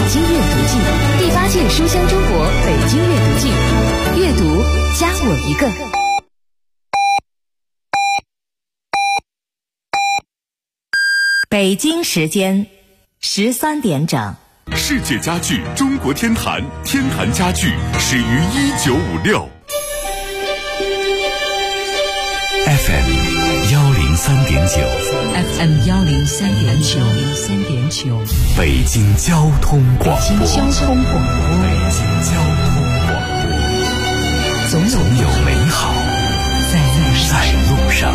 京阅读季，第8届书香中国北京阅读季，阅读加我一个。 北京时间13点整。 世界家具中国天坛，天坛家具始于1956。FM 103.9，FM 103.9， 北京交通广播， 北京交通广播，总有美好在路上。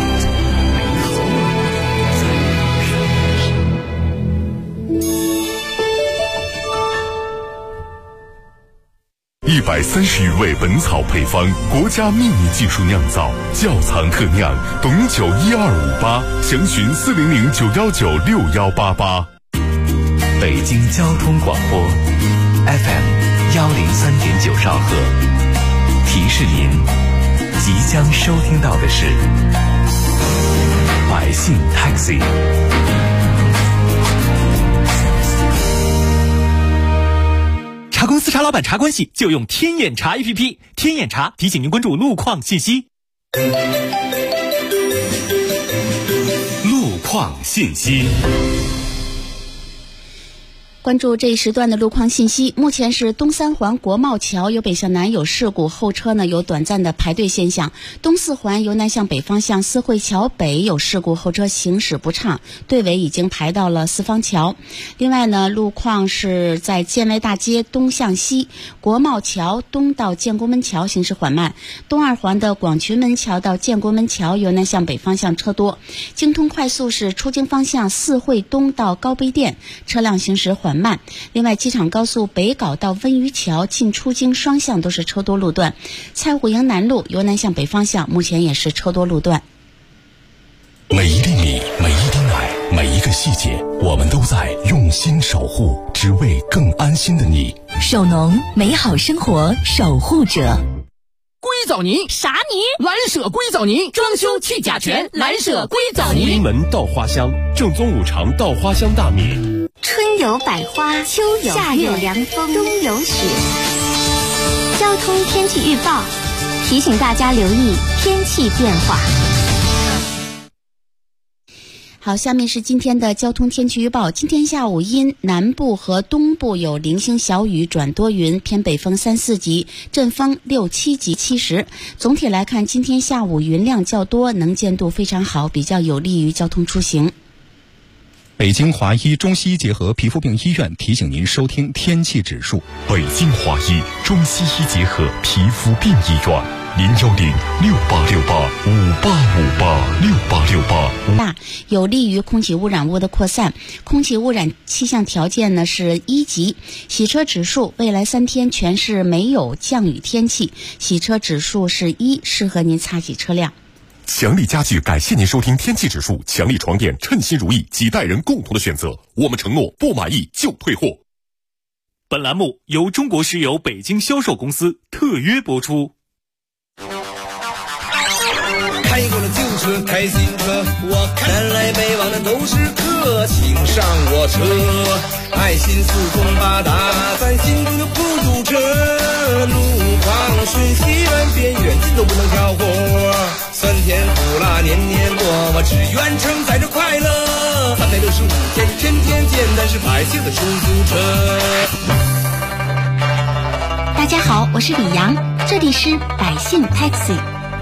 130余味本草配方，国家秘密技术酿造，窖藏特酿，董酒12588，详询400-919-6188。 北京交通广播 FM 103.9兆赫，提示您即将收听到的是百姓 Taxi。 茶公司茶老板茶关系就用天眼查 APP， 天眼查提醒您关注路况信息。 路况信息。 关注这一时段的路况信息。目前是东三环国贸桥由北向南有事故，后车呢有短暂的排队现象。东四环由南向北方向四惠桥北有事故，后车行驶不畅，队尾已经排到了四方桥。另外呢，路况是在建外大街东向西，国贸桥东到建国门桥行驶缓慢。东二环的广渠门桥到建国门桥由南向北方向车多。京通快速是出京方向四惠东到高碑店，车辆行驶缓慢。另外，机场高速北碏到温榆桥进出京双向都是车多路段。蔡虎营南路由南向北方向目前也是车多路段。 每一粒米，每一滴奶，每一个细节，我们都在用心守护，只为更安心的你。 首农，美好生活守护者。 硅藻泥啥泥？ 蓝舍硅藻泥，装修去甲醛，蓝舍硅藻泥。 临门稻花香，正宗五常稻花香大米。 春有百花，秋有夏有凉风，冬有雪。交通天气预报提醒大家留意天气变化。 好，下面是今天的交通天气预报。今天下午因南部和东部有零星小雨转多云，偏北风3、4级，阵风6、7级70。总体来看，今天下午云量较多，能见度非常好，比较有利于交通出行。 北京华医中西医结合皮肤病医院提醒您收听天气指数。 北京华医中西医结合皮肤病医院，010-6868-5858，6858-6858。 有利于空气污染物的扩散。空气污染气象条件呢是1级，洗车指数未来3天全市没有降雨天气，洗车指数是1，适合您擦洗车辆。 强力家具感谢您收听天气指数，强力床垫称心如意，几代人共同的选择，我们承诺不满意就退货。 本栏目由中国石油北京销售公司特约播出。 开过了旧车，开新车，我南来北往的都是客，请上我车，爱心四通八达，在心中就不堵车，路况瞬息万变，远近都不能挑货，酸甜苦辣年年过，我只愿承载着快乐，365天天天见，但是百姓的出租车。 大家好，我是李阳，这里是百姓 Taxi。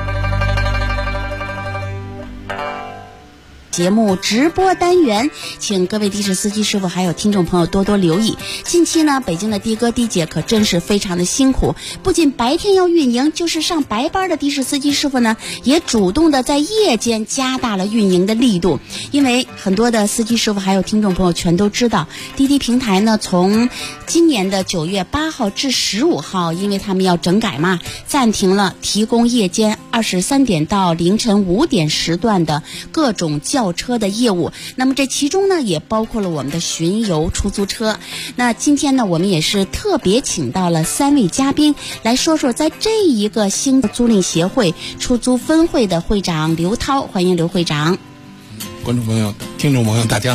节目直播单元，请各位的士司机师傅还有听众朋友多多留意。近期呢，北京的的哥的姐可真是非常的辛苦，不仅白天要运营，就是上白班的的士司机师傅呢，也主动的在夜间加大了运营的力度。因为很多的司机师傅还有听众朋友全都知道，滴滴平台呢，从今年的9月8号至15号，因为他们要整改嘛，暂停了提供夜间23点到凌晨5点时段的各种轿车的业务。那么这其中呢，也包括了我们的巡游出租车。那今天呢，我们也是特别请到了3位嘉宾来说说在这一个新租赁协会出租分会的会长刘涛，欢迎刘会长。 观众朋友、听众朋友，大家好，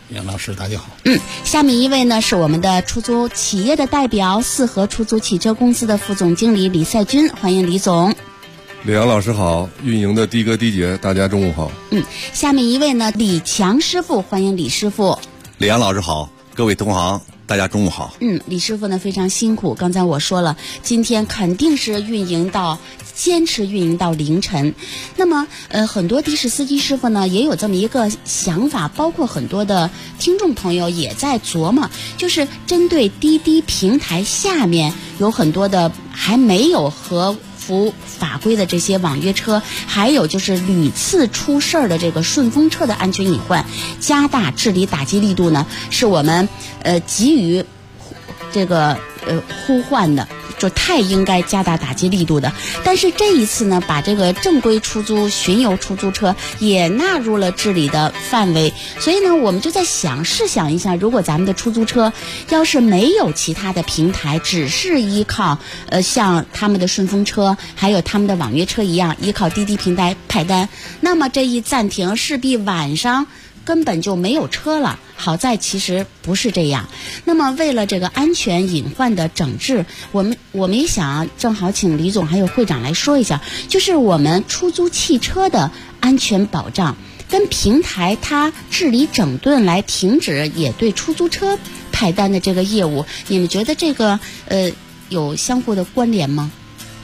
杨老师大家好。 下面一位呢是我们的出租企业的代表，四合出租汽车公司的副总经理李赛军，欢迎李总。 李阳老师好，运营的的哥的姐大家中午好。 下面一位呢李强师傅，欢迎李师傅。 李阳老师好，各位同行大家中午好。 李师傅呢非常辛苦，刚才我说了，今天肯定是坚持运营到凌晨。那么很多的士司机师傅呢也有这么一个想法，包括很多的听众朋友也在琢磨，就是针对滴滴平台下面有很多的还没有合符法规的这些网约车，还有就是屡次出事儿的这个顺风车的安全隐患，加大治理打击力度呢，是我们给予这个呼唤的，就太应该加大打击力度的。但是这一次呢，把这个正规出租、巡游出租车也纳入了治理的范围。所以呢，我们就在试想一下，如果咱们的出租车要是没有其他的平台，只是依靠像他们的顺风车还有他们的网约车一样依靠滴滴平台派单，那么这一暂停势必晚上根本就没有车了。好在其实不是这样。那么为了这个安全隐患的整治，我们也想正好请李总还有会长来说一下，就是我们出租汽车的安全保障跟平台它治理整顿来停止也对出租车派单的这个业务，你们觉得这个有相互的关联吗？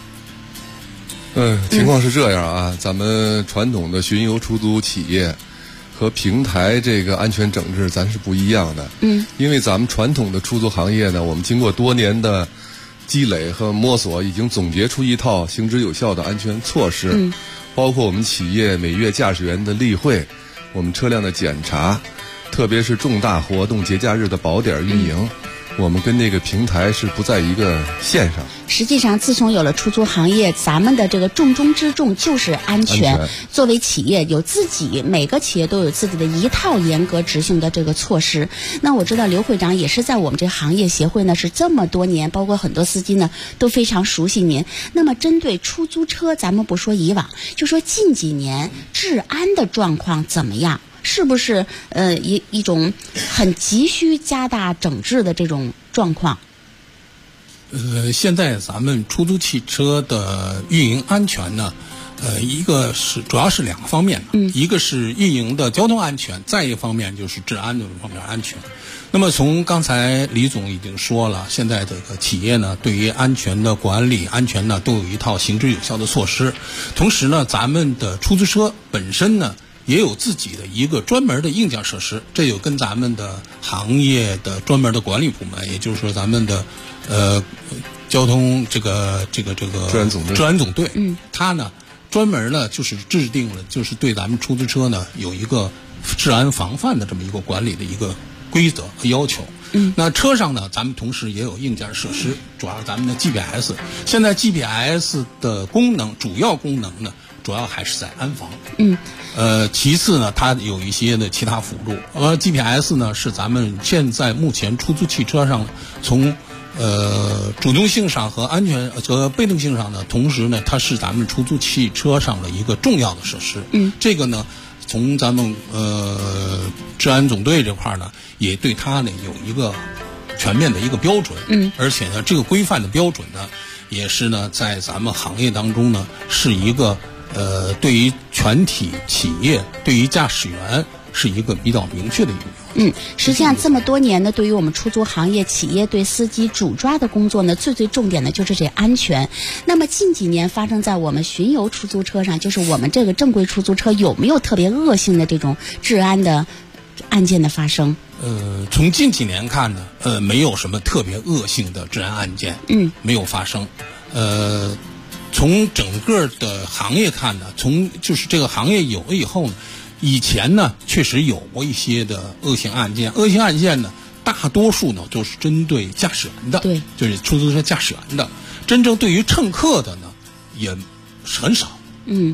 情况是这样啊，咱们传统的巡游出租企业和平台这个安全整治咱是不一样的。因为咱们传统的出租行业呢，我们经过多年的积累和摸索，已经总结出一套行之有效的安全措施，包括我们企业每月驾驶员的例会，我们车辆的检查，特别是重大活动节假日的保点运营，我们跟那个平台是不在一个线上。 实际上自从有了出租行业，咱们的这个重中之重就是安全。作为企业有每个企业都有自己的一套严格执行的这个措施。那我知道刘会长也是在我们这行业协会呢是这么多年，包括很多司机呢都非常熟悉您。那么针对出租车，咱们不说以往，就说近几年治安的状况怎么样？是不是一种很急需加大整治的这种状况？ 现在咱们出租汽车的运营安全呢，主要是两个方面，一个是运营的交通安全，再一方面就是治安的方面安全。那么从刚才李总已经说了，现在这个企业呢，对于安全的管理、安全呢，都有一套行之有效的措施。同时呢，咱们的出租车本身呢，也有自己的一个专门的硬件设施，这有跟咱们的行业的专门的管理部门，也就是说咱们的交通这个治安总队，它呢专门呢就是制定了，就是对咱们出租车呢有一个治安防范的这么一个管理的一个规则和要求。那车上呢，咱们同时也有硬件设施，主要咱们的 GPS。现在 GPS 的主要功能呢，主要还是在安防。其次呢，它有一些的其他辅助。GPS 呢是咱们现在目前出租汽车上从主动性上和安全和被动性上呢，同时呢，它是咱们出租汽车上的一个重要的设施。这个呢，从咱们治安总队这块呢，也对它呢有一个全面的一个标准。而且呢，这个规范的标准呢，也是呢在咱们行业当中呢是一个对于全体企业、对于驾驶员是一个比较明确的一个标准。 实际上这么多年呢，对于我们出租行业企业对司机主抓的工作呢，最重点的就是这安全。那么近几年发生在我们巡游出租车上，就是我们这个正规出租车有没有特别恶性的这种治安的案件的发生？ 从近几年看呢，没有什么特别恶性的治安案件，没有发生。从整个的行业看呢，就是这个行业有了以后呢，以前呢确实有过一些的恶性案件。恶性案件呢，大多数呢都是针对驾驶员的，对，就是出租车驾驶员的。真正对于乘客的呢，也很少。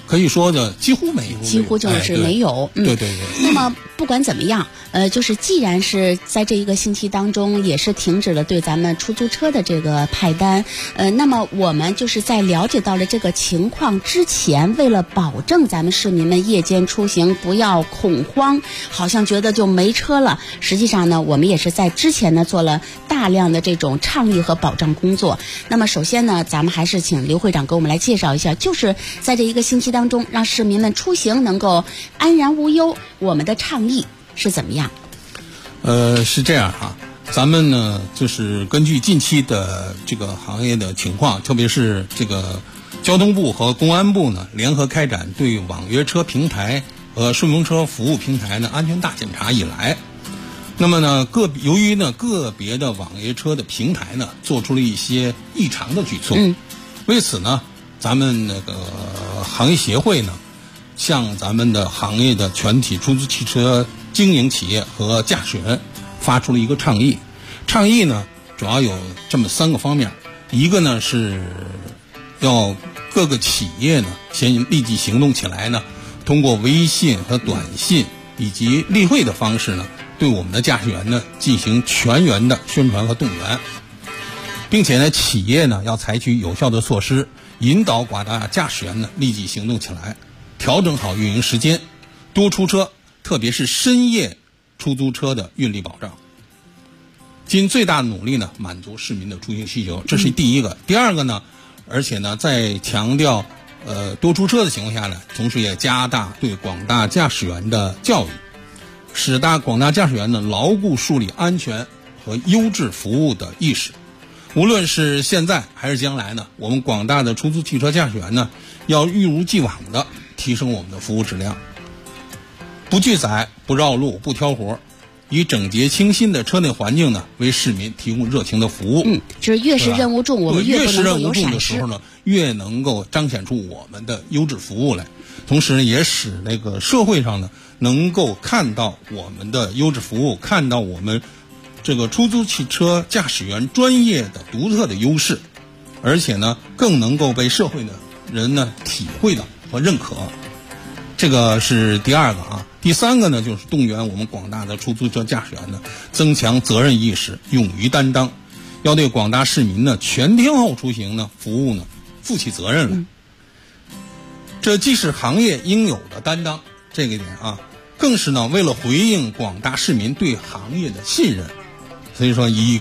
可以说的几乎没有， 几乎就是没有。 对。 那么不管怎么样，就是既然是在这一个星期当中，也是停止了对咱们出租车的这个派单，那么我们就是在了解到了这个情况之前，为了保证咱们市民们夜间出行不要恐慌，好像觉得就没车了。实际上呢，我们也是在之前呢做了大量的这种倡议和保障工作。那么首先呢，咱们还是请刘会长给我们来介绍一下，就是在这一个星期当中，让市民们出行能够安然无忧，我们的倡议是怎么样？ 是这样哈，咱们呢就是根据近期的这个行业的情况，特别是这个交通部和公安部呢联合开展对网约车平台和顺风车服务平台呢安全大检查以来，那么呢由于呢个别的网约车的平台呢做出了一些异常的举措，为此呢咱们那个行业协会呢向咱们的行业的全体出租汽车经营企业和驾驶员发出了一个倡议。倡议呢主要有这么3个方面，一个呢是要各个企业呢先立即行动起来呢，通过微信和短信以及例会的方式呢，对我们的驾驶员呢进行全员的宣传和动员，并且呢企业呢要采取有效的措施，引导广大驾驶员呢立即行动起来，调整好运营时间，多出车，特别是深夜出租车的运力保障，尽最大努力呢满足市民的出行需求，这是第一个。第二个呢，而且呢在强调多出车的情况下呢，同时也加大对广大驾驶员的教育，使广大驾驶员呢牢固树立安全和优质服务的意识。无论是现在还是将来呢，我们广大的出租汽车驾驶员呢要一如既往的提升我们的服务质量，不拒载，不绕路，不挑活，以整洁清新的车内环境呢为市民提供热情的服务。 就是越是任务重，我们越不能够有闪失。越是任务重的时候呢，越能够彰显出我们的优质服务来，同时也使那个社会上呢能够看到我们的优质服务，看到我们这个出租汽车驾驶员专业的独特的优势，而且呢更能够被社会的人呢体会到和认可。这个是第二个啊。第三个呢，就是动员我们广大的出租车驾驶员呢增强责任意识，勇于担当，要对广大市民呢全天候出行呢服务呢负起责任来。这既是行业应有的担当，这个点啊，更是呢为了回应广大市民对行业的信任。所以说，以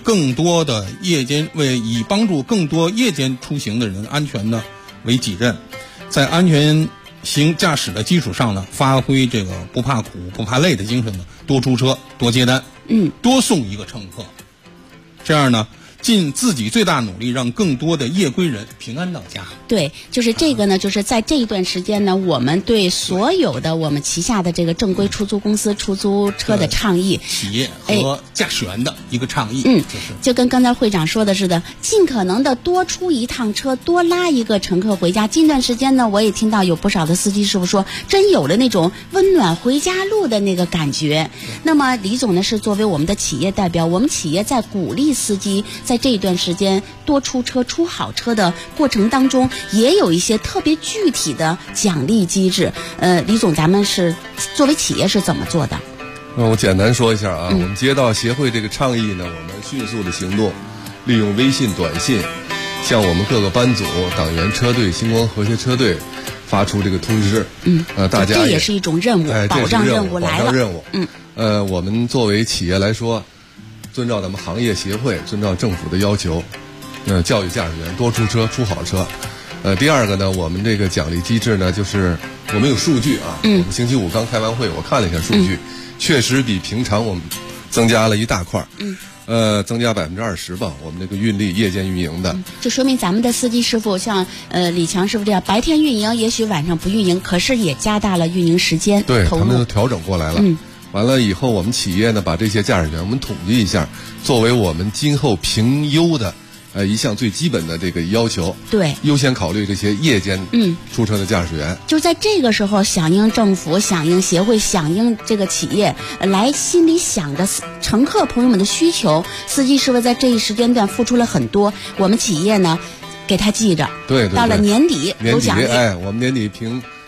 帮助更多夜间出行的人安全呢为己任，在安全驾驶的基础上呢，发挥这个不怕苦不怕累的精神呢，多出车，多接单，多送一个乘客，这样呢尽自己最大努力，让更多的夜归人平安到家。 对，就是这个呢，就是在这一段时间呢，我们对所有的我们旗下的这个正规出租公司出租车的倡议， 企业和驾驶员的一个倡议。 就跟刚才会长说的似的，尽可能的多出一趟车，多拉一个乘客回家。近段时间呢，我也听到有不少的司机师傅说，真有了那种温暖回家路的那个感觉。那么李总呢，是作为我们的企业代表，我们企业在鼓励司机在这一段时间多出车、出好车的过程当中，也有一些特别具体的奖励机制。李总，咱们是作为企业是怎么做的？ 我简单说一下啊，我们接到协会这个倡议呢，我们迅速的行动，利用微信、短信，向我们各个班组、党员车队、星光和谐车队发出这个通知。大家这也是一种任务，保障任务来了。 保障任务。我们作为企业来说，遵照咱们行业协会，遵照政府的要求，教育驾驶员多出车，出好车。第二个呢，我们这个奖励机制呢，就是我们有数据啊。我们星期五刚开完会，我看了一下数据，确实比平常我们增加了一大块。增加20%吧，我们这个运力夜间运营的， 就说明咱们的司机师傅像李强师傅这样，白天运营，也许晚上不运营，可是也加大了运营时间， 对，他们都调整过来了。完了以后，我们企业呢把这些驾驶员我们统计一下，作为我们今后评优的一项最基本的这个要求， 对， 优先考虑这些夜间出车的驾驶员。 就在这个时候，响应政府、响应协会、响应这个企业，来心里想着乘客朋友们的需求，司机师傅在这一时间段付出了很多，我们企业呢给他记着。 对， 到了年底有奖励。 我们年底评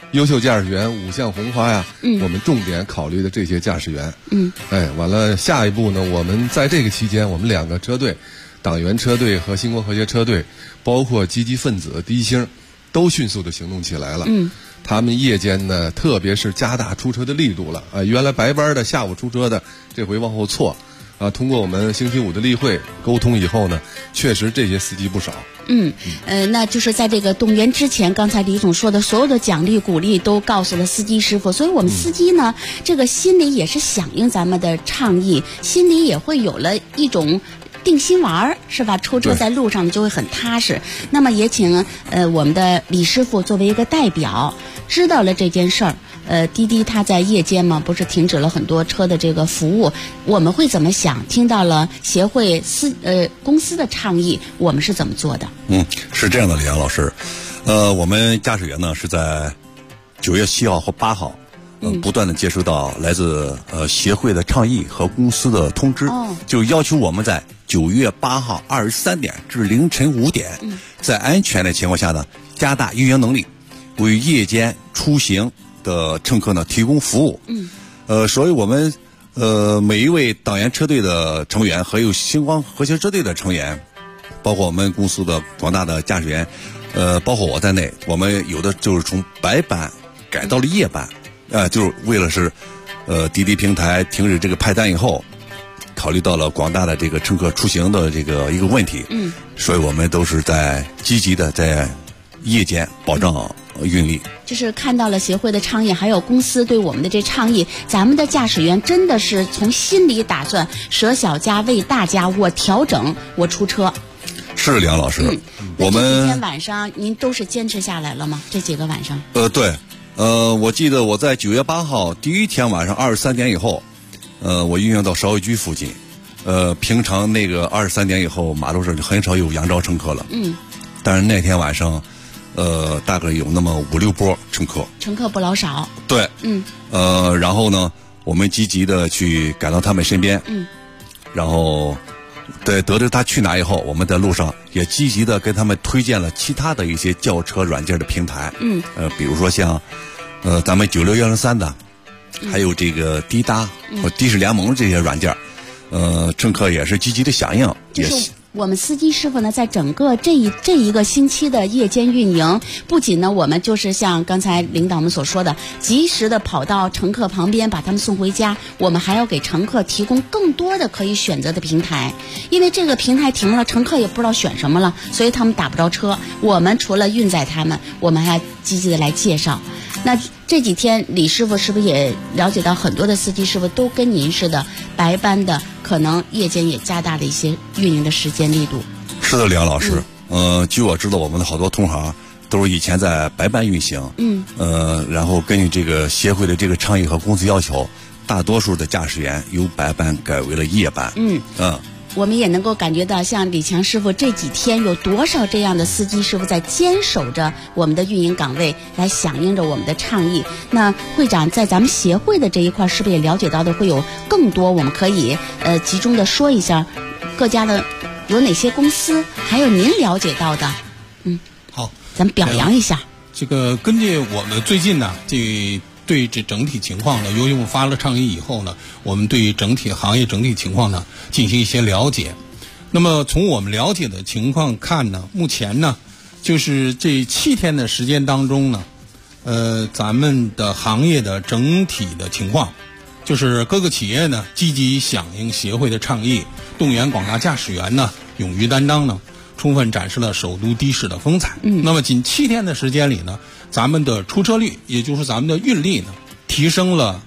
优秀驾驶员5项红花呀，我们重点考虑的这些驾驶员。完了，下一步呢，我们在这个期间，我们2个车队，党员车队和星光和谐车队，包括积极分子、低星，都迅速的行动起来了。他们夜间呢，特别是加大出车的力度了啊！原来白班的下午出车的，这回往后错。通过我们星期5的例会沟通以后呢，确实这些司机不少。 那就是在这个动员之前，刚才李总说的所有的奖励鼓励都告诉了司机师傅，所以我们司机呢，这个心里也是响应咱们的倡议，心里也会有了一种定心丸，是吧？出车在路上就会很踏实。那么也请我们的李师傅作为一个代表，知道了这件事儿。滴滴它在夜间嘛，不是停止了很多车的这个服务，我们会怎么想？听到了协会公司的倡议，我们是怎么做的？ 是这样的，李阳老师，我们驾驶员呢是在9月7号和8号，不断的接收到来自协会的倡议和公司的通知，就要求我们在9月8号23点至凌晨5点，在安全的情况下呢，加大运营能力，为夜间出行的乘客呢提供服务。所以我们每一位党员车队的成员和有星光和谐车队的成员，包括我们公司的广大的驾驶员，包括我在内，我们有的就是从白班改到了夜班，就是为了是滴滴平台停止这个派单以后，考虑到了广大的这个乘客出行的这个一个问题，所以我们都是在积极的在夜间保障运力。 就是看到了协会的倡议，还有公司对我们的这倡议，咱们的驾驶员真的是从心里打算舍小家为大家，我调整，我出车。 是梁老师，我们这几天晚上您都是坚持下来了吗？这几个晚上？ 对，我记得我在9月8号第一天晚上23点以后，我运营到芍药居附近，平常那个23点以后马路上就很少有扬招乘客了，但是那天晚上。大概有那么5-6波乘客不老少。 对，然后呢，我们积极的去赶到他们身边，然后得知他去哪以后，我们在路上也积极的跟他们推荐了其他的一些叫车软件的平台，比如说像咱们96103的，还有这个滴答和的士联盟这些软件，乘客也是积极的响应， 就是我们司机师傅呢，在整个这一个星期的夜间运营，不仅呢，我们就是像刚才领导们所说的，及时的跑到乘客旁边把他们送回家，我们还要给乘客提供更多的可以选择的平台，因为这个平台停了，乘客也不知道选什么了，所以他们打不着车。我们除了运载他们，我们还积极的来介绍。那这几天李师傅是不是也了解到很多的司机师傅都跟您似的，白班的可能夜间也加大了一些运营的时间力度？ 是的，梁老师，据我知道，我们的好多同行都是以前在白班运行，然后根据这个协会的这个倡议和公司要求，大多数的驾驶员由白班改为了夜班。 我们也能够感觉到，像李强师傅这几天有多少这样的司机师傅在坚守着我们的运营岗位，来响应着我们的倡议。那会长在咱们协会的这一块，是不是也了解到的会有更多？我们可以集中的说一下各家的有哪些公司，还有您了解到的。 好， 咱们表扬一下。 这个根据我们最近呢，对这整体情况呢，由于我们发了倡议以后呢，我们对整体行业整体情况呢进行一些了解。那么从我们了解的情况看呢，目前呢，就是这7天的时间当中呢，咱们的行业的整体的情况，就是各个企业呢积极响应协会的倡议，动员广大驾驶员呢勇于担当呢，充分展示了首都的士的风采。那么仅7天的时间里呢，咱们的出车率，也就是咱们的运力呢，提升了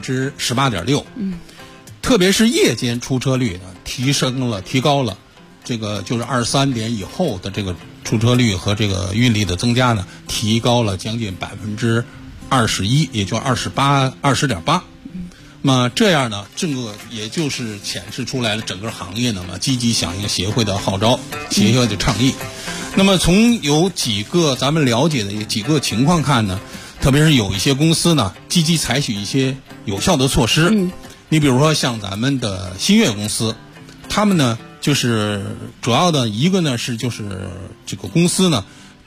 18.6%。特别是夜间出车率呢，提高了，这个就是23点以后的这个出车率和这个运力的增加呢，提高了将近21%，也就20.8%。那么这样呢，这个也就是显示出来了整个行业呢积极响应协会的号召，协会的倡议。那么从有几个咱们了解的几个情况看呢，特别是有一些公司呢积极采取一些有效的措施。你比如说像咱们的新悦公司，他们呢就是主要的一个呢是就是这个公司呢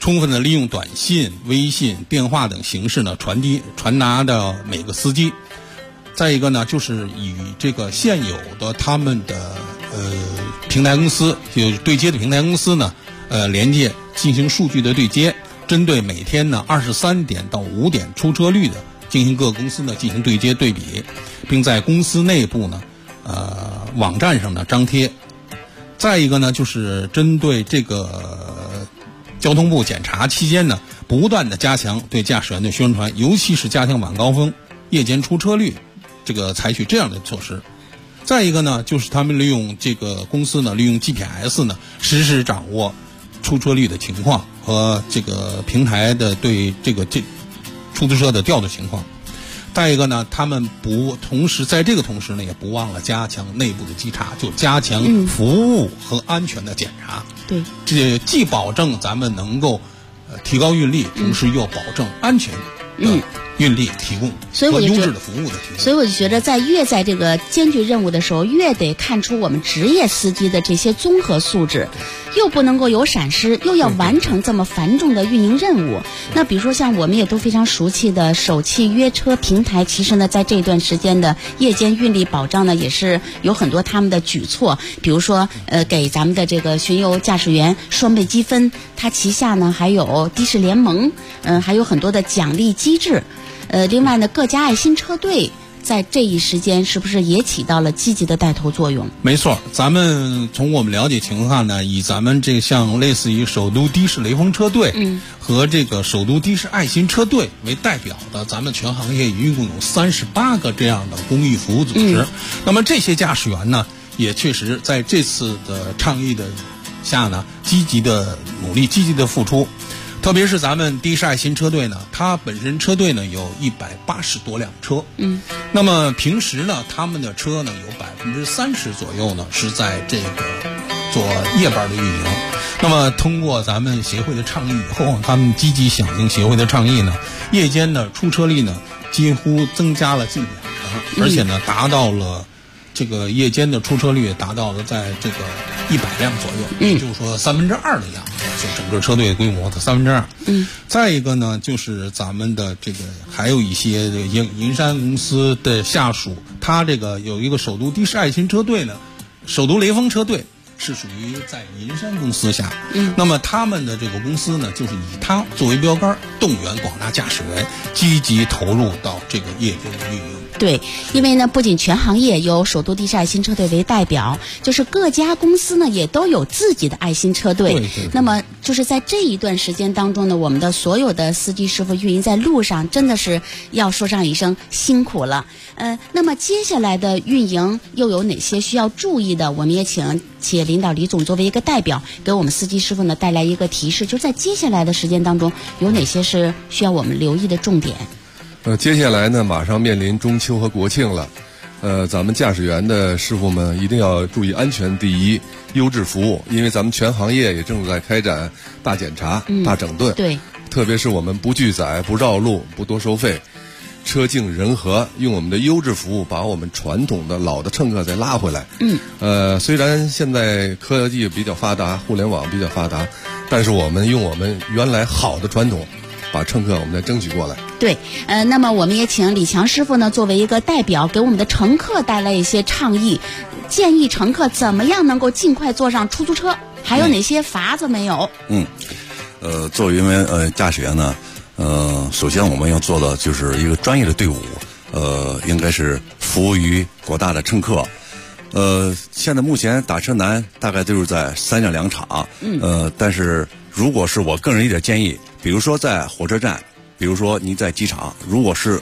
充分的利用短信、微信、电话等形式呢传达到每个司机。再一个呢，就是与这个现有的他们的平台公司，就对接的平台公司呢，连接进行数据的对接，针对每天呢23点到5点出车率的，进行各公司呢进行对接对比，并在公司内部呢网站上呢张贴。再一个呢，就是针对这个交通部检查期间呢，不断的加强对驾驶员的宣传，尤其是加强晚高峰、夜间出车率，这个采取这样的措施。再一个呢，就是他们利用这个公司呢，利用 GPS 呢，实时掌握出车率的情况和这个平台的对这出租车的调度情况。再一个呢，他们在这个同时呢，也不忘了加强内部的稽查，就加强服务和安全的检查。 对， 这既保证咱们能够提高运力，同时又保证安全的运力提供和优质的服务的提供。 所以我就觉得，越在这个艰巨任务的时候，越得看出我们职业司机的这些综合素质，又不能够有闪失，又要完成这么繁重的运营任务。那比如说像我们也都非常熟悉的首汽约车平台，其实呢在这段时间的夜间运力保障呢，也是有很多他们的举措，比如说给咱们的这个巡游驾驶员双倍积分，它旗下呢还有的士联盟，还有很多的奖励机制。另外呢，各家爱心车队在这一时间是不是也起到了积极的带头作用？ 没错，咱们从我们了解情况呢，以咱们这像类似于首都的士雷锋车队和这个首都的士爱心车队为代表的，咱们全行业一共有38个这样的公益服务组织。那么这些驾驶员呢，也确实在这次的倡议的下呢，积极的努力，积极的付出。特别是咱们的士爱心车队呢，它本身车队呢有180多辆车，那么平时呢，他们的车呢有30%左右呢是在这个做夜班的运营。那么通过咱们协会的倡议以后，他们积极响应协会的倡议呢，夜间的出车率呢几乎增加了近2成，而且呢达到了这个夜间的出车率达到了在这个100辆左右，也就是说2/3的样子，就整个车队规模的2/3。再一个呢，就是咱们的这个还有一些这个银山公司的下属，它这个有一个首都的士爱心车队呢，首都雷锋车队是属于在银山公司下。那么他们的这个公司呢，就是以它作为标杆，动员广大驾驶员积极投入到这个夜间的运营。 对，因为呢，不仅全行业由首都的士爱心车队为代表，就是各家公司呢也都有自己的爱心车队。 对。 那么就是在这一段时间当中呢，我们的所有的司机师傅运营在路上，真的是要说上一声辛苦了。那么接下来的运营又有哪些需要注意的？我们也请企业领导李总作为一个代表，给我们司机师傅呢带来一个提示，就是在接下来的时间当中，有哪些是需要我们留意的重点？ 接下来呢，马上面临中秋和国庆了，咱们驾驶员的师傅们一定要注意安全第一，优质服务，因为咱们全行业也正在开展大检查、大整顿。 对， 特别是我们不拒载、不绕路、不多收费，车径人和，用我们的优质服务把我们传统的老的乘客再拉回来。虽然现在科技比较发达，互联网比较发达，但是我们用我们原来好的传统，把乘客我们再争取过来。 对，那么我们也请李强师傅呢作为一个代表，给我们的乘客带来一些倡议，建议乘客怎么样能够尽快坐上出租车，还有哪些法子没有？ 作为驾驶员呢，首先我们要做的就是一个专业的队伍，应该是服务于广大的乘客。现在目前打车难大概就是在3辆2场，但是如果是我个人一点建议，比如说在火车站，比如说您在机场，如果是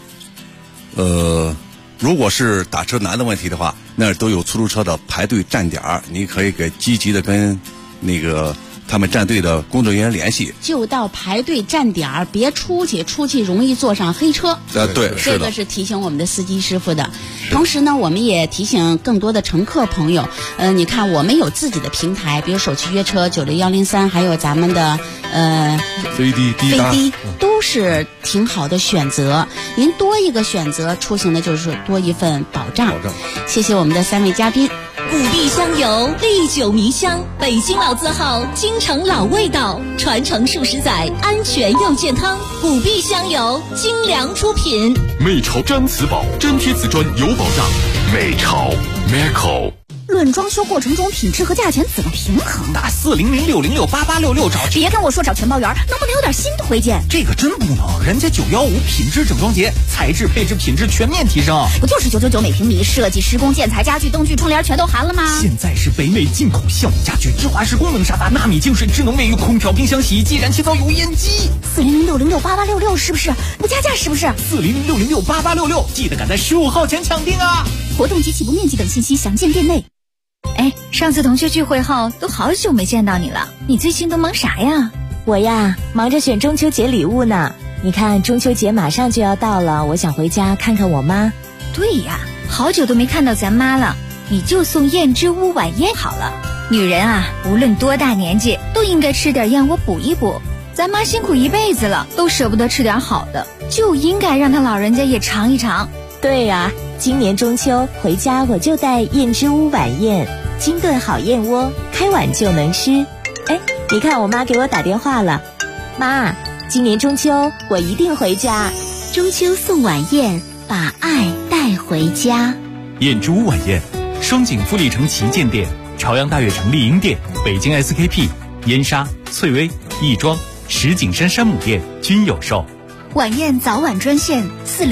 打车难的问题的话，那儿都有出租车的排队站点，你可以积极的跟那个他们站队的工作人员联系， 就到排队站点，别出去容易坐上黑车。 对， 这个是提醒我们的司机师傅的。同时呢，我们也提醒更多的乘客朋友，你看我们有自己的平台，比如首汽约车96103，还有咱们的飞的都是挺好的选择。您多一个选择，出行的就是多一份保障。谢谢我们的3位嘉宾。 古壁香油，历久弥香，北京老字号，京城老味道，传承数十载，安全又健康。古壁香油，精良出品。 美朝毡瓷宝，粘贴瓷砖有保障。美朝 Meco。 论装修过程中品质和价钱怎么平衡？ 打400-606-8866找。 别跟我说找全包圆，能不能有点新的推荐？ 这个真不能，人家915品质整装节，材质配置品质全面提升。 不就是999每平米，设计施工建材家具灯具窗帘全都含了吗？ 现在是北美进口橡木家具，芝华士功能沙发，纳米净水智能卫浴，空调冰箱洗衣机，燃气灶油烟机。 400-606-8866是不是？不加价是不是 ？400-606-8866，记得赶在15号前抢订啊！ 活动及起步面积等信息详见店内。 哎，上次同学聚会后都好久没见到你了，你最近都忙啥呀？ 我呀，忙着选中秋节礼物呢。你看中秋节马上就要到了，我想回家看看我妈。 对呀，好久都没看到咱妈了，你就送燕之屋晚宴好了。女人啊，无论多大年纪，都应该吃点燕窝补一补。咱妈辛苦一辈子了，都舍不得吃点好的，就应该让她老人家也尝一尝。 对呀，今年中秋回家我就带燕之屋晚宴，精炖好燕窝，开碗就能吃。哎，你看我妈给我打电话了，妈，今年中秋我一定回家。 中秋送晚宴，把爱带回家。 燕之屋晚宴，双井富力城旗舰店、朝阳大悦城丽婴店、北京 SKP、燕莎、翠微、亦庄、石景山山姆店均有售。 晚宴早晚专线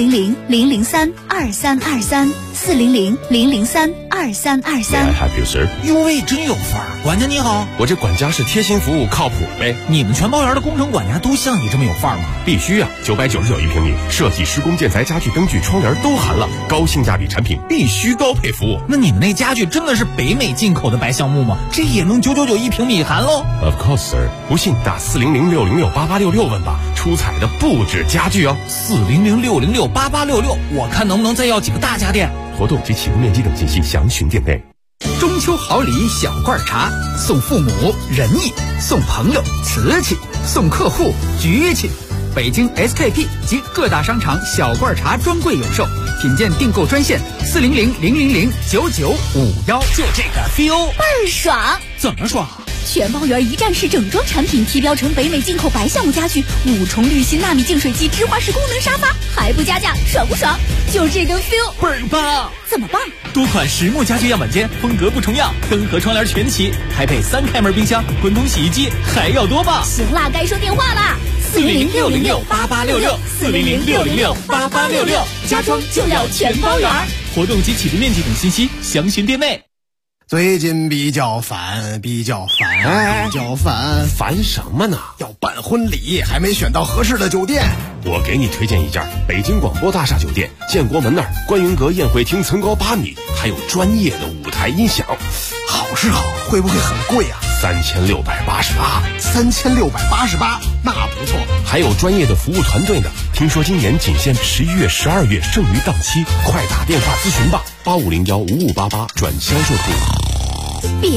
400-003-2323 400-003-2323。 I help you, sir？ 哟喂，真有范儿！管家你好， 我这管家是贴心服务，靠谱呗。 你们全包园的工程管家都像你这么有范儿吗？ 必须啊！999一平米，设计、施工、建材、家具、灯具、窗帘都含了，高性价比产品必须高配服务。 那你们那家具真的是北美进口的白橡木吗？这也能999一平米含喽 ？Of course, sir。不信打400-606-8866问吧，出彩的不止家具哦。 400-606-8866，我看能不能再要几个大家电。 活动及起步面积等信息详询店内。 中秋好礼小罐茶，送父母仁义，送朋友瓷器，送客户局气。北京 SKP 及各大商场小罐茶专柜有售，品鉴订购专线400-000-9951。 就这个 feel 倍儿爽！ 怎么爽？ 全包圆一站式整装产品，提标成北美进口白橡木家具，5重滤芯纳米净水机，芝华士功能沙发，还不加价，爽不爽？就这个 feel 倍儿棒！ 怎么棒？ 多款实木家具样板间，风格不重样，灯和窗帘全齐，还配3开门冰箱、滚筒洗衣机，还要多棒！ 行啦，该说电话啦 ！400-606-8866 400-606-8866， 家装就要全包圆。 活动及起步面积等信息详询店内。 最近比较烦， 烦什么呢？ 要办婚礼，还没选到合适的酒店。 我给你推荐一家北京广播大厦酒店，建国门那儿观云阁宴会厅层高8米，还有专业的舞台音响。 好是好，会不会很贵啊 ？3688。 3688，那不错。 还有专业的服务团队呢。听说今年仅限11月、12月剩余档期，快打电话咨询吧，8501-5588转销售部。 别